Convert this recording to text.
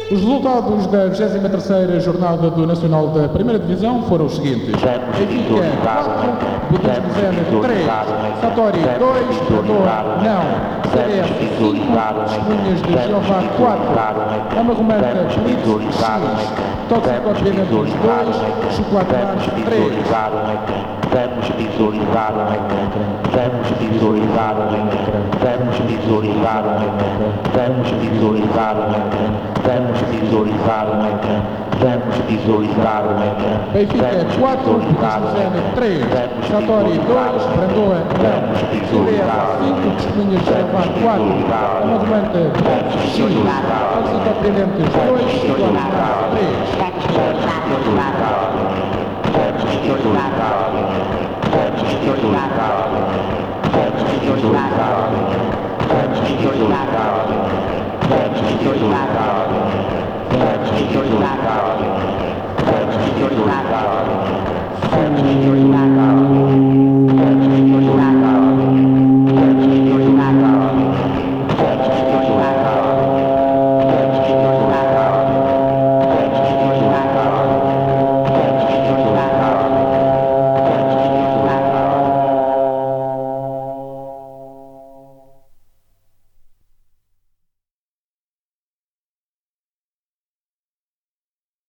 Os resultados da 23ª jornada do Nacional da Primeira Divisão foram os seguintes: Benfica 4, Budismo Zenit 3, Satori 2, Pandora não, CDF 5, Testemunhas de Jeová 4, Amarromanta Blitz X, Toxicopiamentos 2, Chocolate Mars 3. Vamos visualizar o ecrã, vamos visualizar o ecrã, vamos visualizar o ecrã, vamos visualizar o ecrã, vamos visualizar o ecrã, vamos visualizar o ecrã. Benfica 4, Budismo Zenit 3, Satori 2, Brandoa não, CDF 5, Testemunhas de Jeová 4, Amarromanta Blitz X, Toxicopiamentos 2, Chocolate Mars 3.